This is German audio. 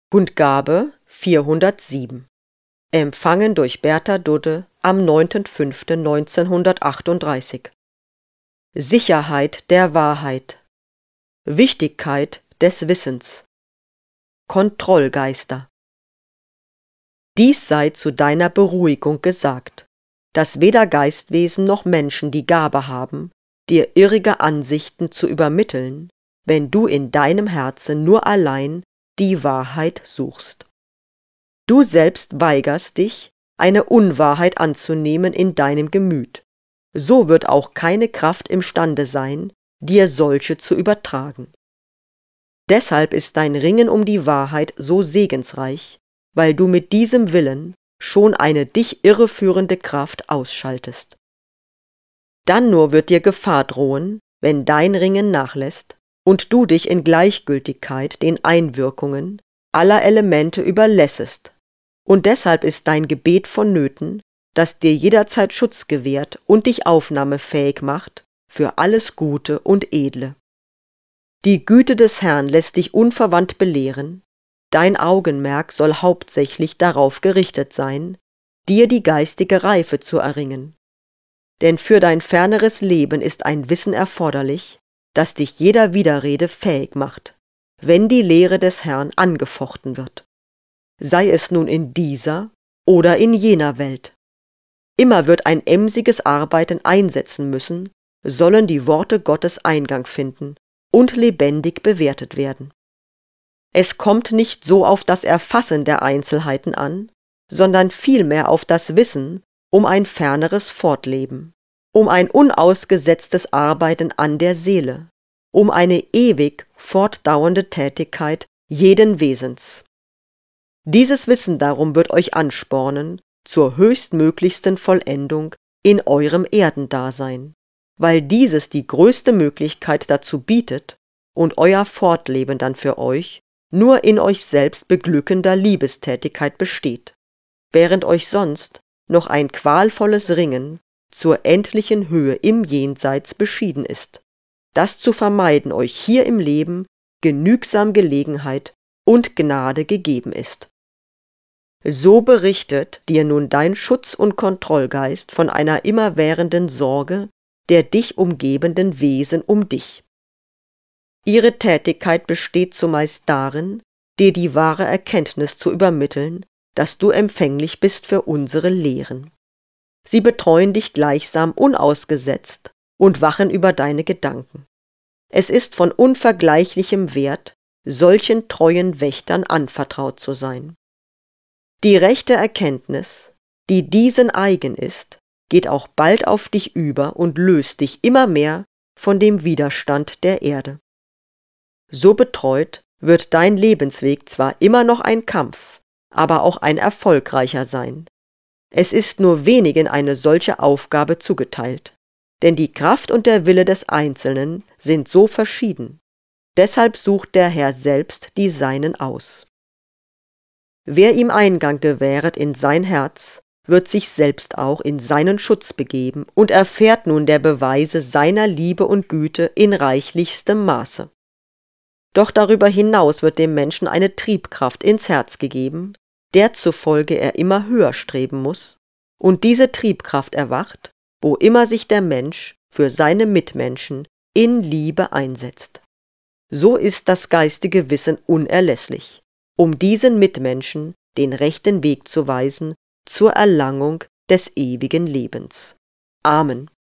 Kundgabe 407. Empfangen durch Bertha Dudde am 9.5.1938. Sicherheit der Wahrheit. Wichtigkeit des Wissens. Kontrollgeister. Dies sei zu deiner Beruhigung gesagt, dass weder Geistwesen noch Menschen die Gabe haben, dir irrige Ansichten zu übermitteln, wenn du in deinem Herzen nur allein die Wahrheit suchst. Du selbst weigerst dich, eine Unwahrheit anzunehmen in deinem Gemüt, so wird auch keine Kraft imstande sein, dir solche zu übertragen. Deshalb ist dein Ringen um die Wahrheit so segensreich, weil du mit diesem Willen schon eine dich irreführende Kraft ausschaltest. Dann nur wird dir Gefahr drohen, wenn dein Ringen nachlässt und du dich in Gleichgültigkeit den Einwirkungen aller Elemente überlässest, und deshalb ist dein Gebet vonnöten, das dir jederzeit Schutz gewährt und dich aufnahmefähig macht für alles Gute und Edle. Die Güte des Herrn lässt dich unverwandt belehren, dein Augenmerk soll hauptsächlich darauf gerichtet sein, dir die geistige Reife zu erringen. Denn für dein ferneres Leben ist ein Wissen erforderlich, das dich jeder Widerrede fähig macht, wenn die Lehre des Herrn angefochten wird. Sei es nun in dieser oder in jener Welt. Immer wird ein emsiges Arbeiten einsetzen müssen, sollen die Worte Gottes Eingang finden und lebendig bewertet werden. Es kommt nicht so auf das Erfassen der Einzelheiten an, sondern vielmehr auf das Wissen um ein ferneres Fortleben, um ein unausgesetztes Arbeiten an der Seele, um eine ewig fortdauernde Tätigkeit jeden Wesens. Dieses Wissen darum wird euch anspornen zur höchstmöglichsten Vollendung in eurem Erdendasein, weil dieses die größte Möglichkeit dazu bietet und euer Fortleben dann für euch nur in euch selbst beglückender Liebestätigkeit besteht, während euch sonst noch ein qualvolles Ringen zur endlichen Höhe im Jenseits beschieden ist, das zu vermeiden euch hier im Leben genügsam Gelegenheit und Gnade gegeben ist. So berichtet dir nun dein Schutz- und Kontrollgeist von einer immerwährenden Sorge der dich umgebenden Wesen um dich. Ihre Tätigkeit besteht zumeist darin, dir die wahre Erkenntnis zu übermitteln, dass du empfänglich bist für unsere Lehren. Sie betreuen dich gleichsam unausgesetzt und wachen über deine Gedanken. Es ist von unvergleichlichem Wert, solchen treuen Wächtern anvertraut zu sein. Die rechte Erkenntnis, die diesen eigen ist, geht auch bald auf dich über und löst dich immer mehr von dem Widerstand der Erde. So betreut wird dein Lebensweg zwar immer noch ein Kampf, aber auch ein erfolgreicher sein. Es ist nur wenigen eine solche Aufgabe zugeteilt, denn die Kraft und der Wille des Einzelnen sind so verschieden. Deshalb sucht der Herr selbst die Seinen aus. Wer ihm Eingang gewähret in sein Herz, wird sich selbst auch in seinen Schutz begeben und erfährt nun der Beweise seiner Liebe und Güte in reichlichstem Maße. Doch darüber hinaus wird dem Menschen eine Triebkraft ins Herz gegeben, der zufolge er immer höher streben muss, und diese Triebkraft erwacht, wo immer sich der Mensch für seine Mitmenschen in Liebe einsetzt. So ist das geistige Wissen unerlässlich, um diesen Mitmenschen den rechten Weg zu weisen zur Erlangung des ewigen Lebens. Amen.